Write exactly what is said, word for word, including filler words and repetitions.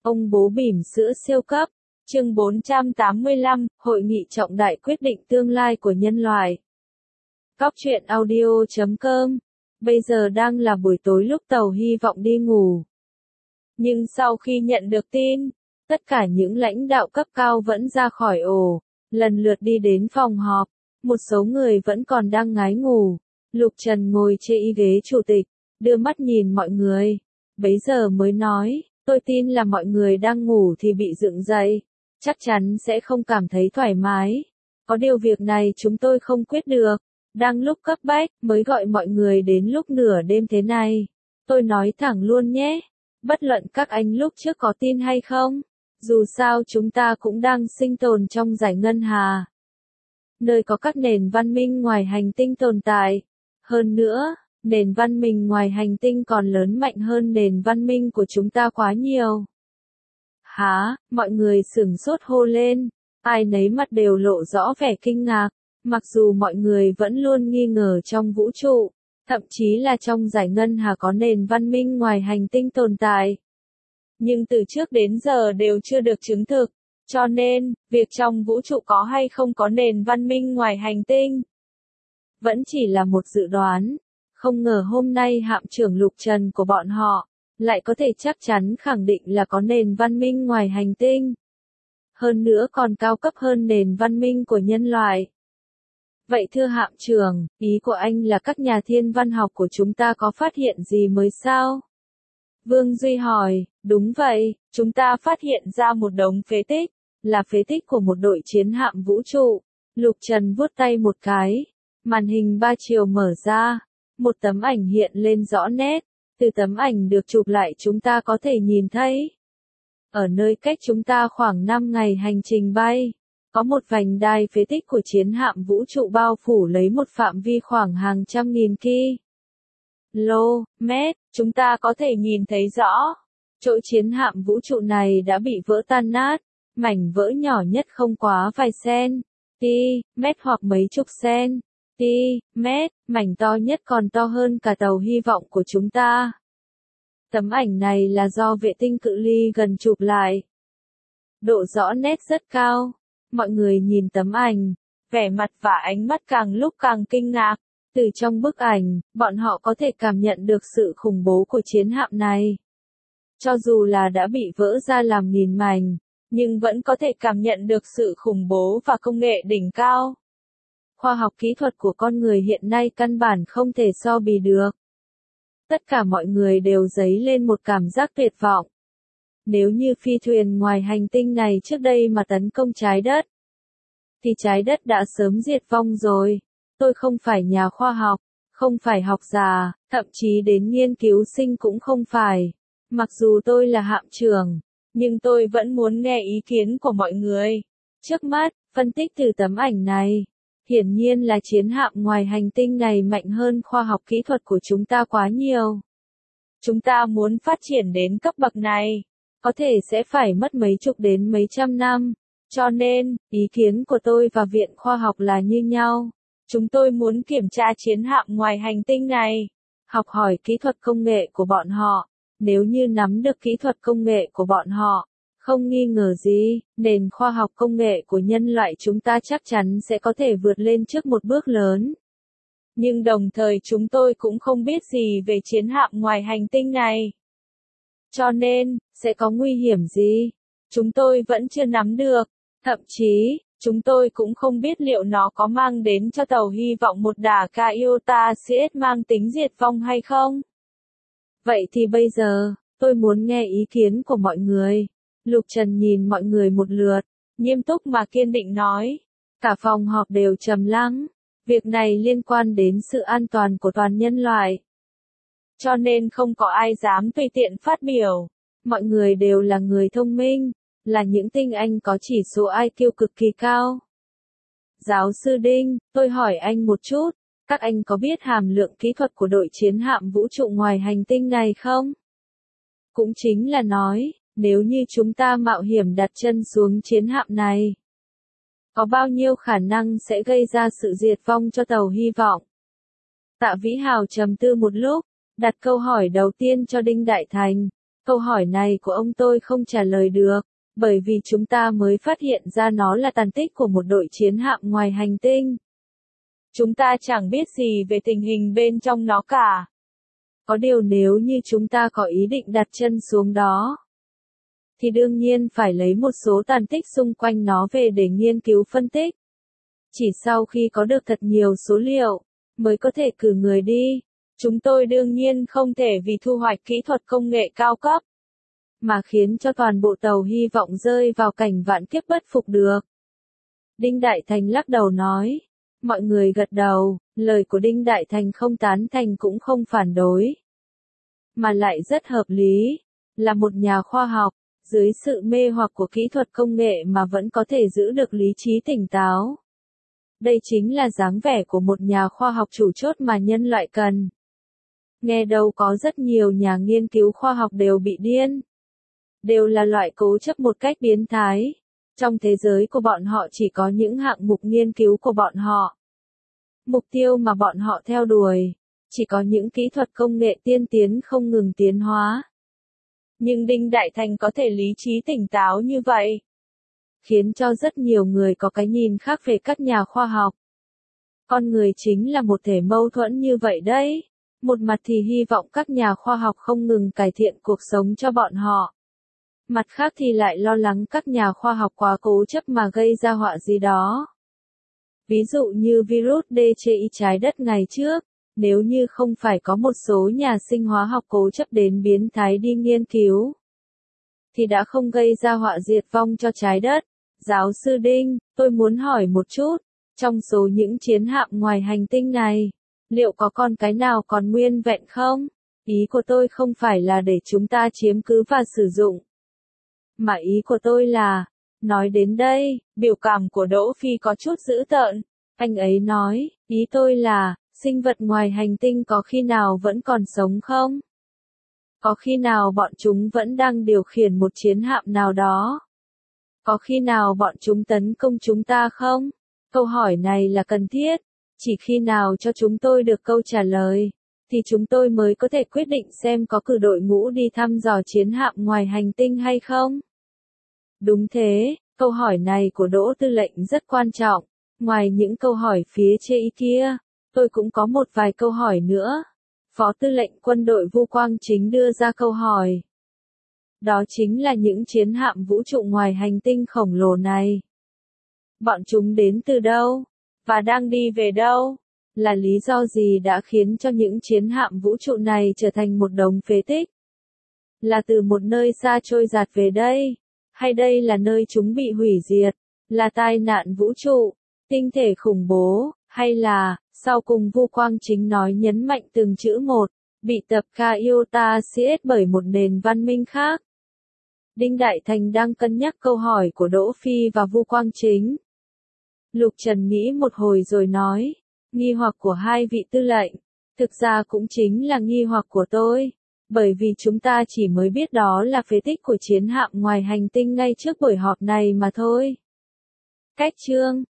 Ông bố bỉm sữa siêu cấp. Chương bốn trăm tám mươi lăm, Hội nghị trọng đại quyết định tương lai của nhân loại. Cóc truyện audio chấm com. Bây giờ đang là buổi tối lúc Tàu hy vọng đi ngủ. Nhưng sau khi nhận được tin, tất cả những lãnh đạo cấp cao vẫn ra khỏi ổ, lần lượt đi đến phòng họp. Một số người vẫn còn đang ngái ngủ. Lục Trần ngồi trên ghế chủ tịch, đưa mắt nhìn mọi người. Bấy giờ mới nói, tôi tin là mọi người đang ngủ thì bị dựng dậy, chắc chắn sẽ không cảm thấy thoải mái. Có điều việc này chúng tôi không quyết được. Đang lúc cấp bách, mới gọi mọi người đến lúc nửa đêm thế này. Tôi nói thẳng luôn nhé, bất luận các anh lúc trước có tin hay không, dù sao chúng ta cũng đang sinh tồn trong giải ngân hà, nơi có các nền văn minh ngoài hành tinh tồn tại. Hơn nữa, nền văn minh ngoài hành tinh còn lớn mạnh hơn nền văn minh của chúng ta quá nhiều. Hả? Mọi người sửng sốt hô lên, ai nấy mặt đều lộ rõ vẻ kinh ngạc. Mặc dù mọi người vẫn luôn nghi ngờ trong vũ trụ, thậm chí là trong giải ngân hà có nền văn minh ngoài hành tinh tồn tại, nhưng từ trước đến giờ đều chưa được chứng thực. Cho nên, việc trong vũ trụ có hay không có nền văn minh ngoài hành tinh vẫn chỉ là một dự đoán. Không ngờ hôm nay hạm trưởng Lục Trần của bọn họ lại có thể chắc chắn khẳng định là có nền văn minh ngoài hành tinh. Hơn nữa còn cao cấp hơn nền văn minh của nhân loại. Vậy thưa hạm trưởng, ý của anh là các nhà thiên văn học của chúng ta có phát hiện gì mới sao? Vương Duy hỏi, đúng vậy, chúng ta phát hiện ra một đống phế tích, là phế tích của một đội chiến hạm vũ trụ. Lục Trần vuốt tay một cái, màn hình ba chiều mở ra, một tấm ảnh hiện lên rõ nét. Từ tấm ảnh được chụp lại chúng ta có thể nhìn thấy, ở nơi cách chúng ta khoảng năm ngày hành trình bay, có một vành đai phế tích của chiến hạm vũ trụ bao phủ lấy một phạm vi khoảng hàng trăm nghìn ki-lô-mét, chúng ta có thể nhìn thấy rõ. Chỗ chiến hạm vũ trụ này đã bị vỡ tan nát, mảnh vỡ nhỏ nhất không quá vài cm hoặc mấy chục cm, mảnh to nhất còn to hơn cả tàu hy vọng của chúng ta. Tấm ảnh này là do vệ tinh cự ly gần chụp lại. Độ rõ nét rất cao. Mọi người nhìn tấm ảnh, vẻ mặt và ánh mắt càng lúc càng kinh ngạc. Từ trong bức ảnh, bọn họ có thể cảm nhận được sự khủng bố của chiến hạm này. Cho dù là đã bị vỡ ra làm nghìn mảnh, nhưng vẫn có thể cảm nhận được sự khủng bố và công nghệ đỉnh cao. Khoa học kỹ thuật của con người hiện nay căn bản không thể so bì được. Tất cả mọi người đều dấy lên một cảm giác tuyệt vọng. Nếu như phi thuyền ngoài hành tinh này trước đây mà tấn công trái đất, thì trái đất đã sớm diệt vong rồi. Tôi không phải nhà khoa học, không phải học giả, thậm chí đến nghiên cứu sinh cũng không phải. Mặc dù tôi là hạm trưởng, nhưng tôi vẫn muốn nghe ý kiến của mọi người. Trước mắt, phân tích từ tấm ảnh này, hiển nhiên là chiến hạm ngoài hành tinh này mạnh hơn khoa học kỹ thuật của chúng ta quá nhiều. Chúng ta muốn phát triển đến cấp bậc này, có thể sẽ phải mất mấy chục đến mấy trăm năm. Cho nên, ý kiến của tôi và Viện Khoa học là như nhau. Chúng tôi muốn kiểm tra chiến hạm ngoài hành tinh này, học hỏi kỹ thuật công nghệ của bọn họ. Nếu như nắm được kỹ thuật công nghệ của bọn họ, không nghi ngờ gì, nền khoa học công nghệ của nhân loại chúng ta chắc chắn sẽ có thể vượt lên trước một bước lớn. Nhưng đồng thời chúng tôi cũng không biết gì về chiến hạm ngoài hành tinh này. Cho nên, sẽ có nguy hiểm gì? Chúng tôi vẫn chưa nắm được. Thậm chí, chúng tôi cũng không biết liệu nó có mang đến cho tàu hy vọng một đả ca iota xê ét mang tính diệt vong hay không? Vậy thì bây giờ, tôi muốn nghe ý kiến của mọi người. Lục Trần nhìn mọi người một lượt, nghiêm túc mà kiên định nói. Cả phòng họp đều trầm lắng. Việc này liên quan đến sự an toàn của toàn nhân loại. Cho nên không có ai dám tùy tiện phát biểu. Mọi người đều là người thông minh, là những tinh anh có chỉ số i kiu cực kỳ cao. Giáo sư Đinh, tôi hỏi anh một chút, các anh có biết hàm lượng kỹ thuật của đội chiến hạm vũ trụ ngoài hành tinh này không? Cũng chính là nói, nếu như chúng ta mạo hiểm đặt chân xuống chiến hạm này, có bao nhiêu khả năng sẽ gây ra sự diệt vong cho tàu hy vọng? Tạ Vĩ Hào trầm tư một lúc, đặt câu hỏi đầu tiên cho Đinh Đại Thành. Câu hỏi này của ông tôi không trả lời được, bởi vì chúng ta mới phát hiện ra nó là tàn tích của một đội chiến hạm ngoài hành tinh. Chúng ta chẳng biết gì về tình hình bên trong nó cả. Có điều nếu như chúng ta có ý định đặt chân xuống đó, thì đương nhiên phải lấy một số tàn tích xung quanh nó về để nghiên cứu phân tích. Chỉ sau khi có được thật nhiều số liệu, mới có thể cử người đi. Chúng tôi đương nhiên không thể vì thu hoạch kỹ thuật công nghệ cao cấp, mà khiến cho toàn bộ tàu hy vọng rơi vào cảnh vạn kiếp bất phục được. Đinh Đại Thành lắc đầu nói. Mọi người gật đầu, lời của Đinh Đại Thành không tán thành cũng không phản đối, mà lại rất hợp lý. Là một nhà khoa học, dưới sự mê hoặc của kỹ thuật công nghệ mà vẫn có thể giữ được lý trí tỉnh táo. Đây chính là dáng vẻ của một nhà khoa học chủ chốt mà nhân loại cần. Nghe đâu có rất nhiều nhà nghiên cứu khoa học đều bị điên. Đều là loại cố chấp một cách biến thái. Trong thế giới của bọn họ chỉ có những hạng mục nghiên cứu của bọn họ. Mục tiêu mà bọn họ theo đuổi, chỉ có những kỹ thuật công nghệ tiên tiến không ngừng tiến hóa. Nhưng Đinh Đại Thành có thể lý trí tỉnh táo như vậy, khiến cho rất nhiều người có cái nhìn khác về các nhà khoa học. Con người chính là một thể mâu thuẫn như vậy đấy. Một mặt thì hy vọng các nhà khoa học không ngừng cải thiện cuộc sống cho bọn họ. Mặt khác thì lại lo lắng các nhà khoa học quá cố chấp mà gây ra họa gì đó. Ví dụ như virus đê xê i trái đất ngày trước, nếu như không phải có một số nhà sinh hóa học cố chấp đến biến thái đi nghiên cứu, thì đã không gây ra họa diệt vong cho trái đất. Giáo sư Đinh, tôi muốn hỏi một chút, trong số những chiến hạm ngoài hành tinh này, liệu có con cái nào còn nguyên vẹn không? Ý của tôi không phải là để chúng ta chiếm cứ và sử dụng, mà ý của tôi là, nói đến đây, biểu cảm của Đỗ Phi có chút dữ tợn. Anh ấy nói, ý tôi là, sinh vật ngoài hành tinh có khi nào vẫn còn sống không? Có khi nào bọn chúng vẫn đang điều khiển một chiến hạm nào đó? Có khi nào bọn chúng tấn công chúng ta không? Câu hỏi này là cần thiết. Chỉ khi nào cho chúng tôi được câu trả lời, thì chúng tôi mới có thể quyết định xem có cử đội ngũ đi thăm dò chiến hạm ngoài hành tinh hay không. Đúng thế, câu hỏi này của Đỗ Tư lệnh rất quan trọng. Ngoài những câu hỏi phía trên kia, tôi cũng có một vài câu hỏi nữa. Phó Tư lệnh quân đội Vu Quang Chính đưa ra câu hỏi. Đó chính là những chiến hạm vũ trụ ngoài hành tinh khổng lồ này. Bọn chúng đến từ đâu? Và đang đi về đâu? Là lý do gì đã khiến cho những chiến hạm vũ trụ này trở thành một đống phế tích? Là từ một nơi xa trôi dạt về đây? Hay đây là nơi chúng bị hủy diệt? Là tai nạn vũ trụ? Tinh thể khủng bố? Hay là, sau cùng Vu Quang Chính nói nhấn mạnh từng chữ một, bị tập Iota xê ét bởi một nền văn minh khác? Đinh Đại Thành đang cân nhắc câu hỏi của Đỗ Phi và Vu Quang Chính. Lục Trần nghĩ một hồi rồi nói, nghi hoặc của hai vị tư lệnh, thực ra cũng chính là nghi hoặc của tôi, bởi vì chúng ta chỉ mới biết đó là phế tích của chiến hạm ngoài hành tinh ngay trước buổi họp này mà thôi. Cách chương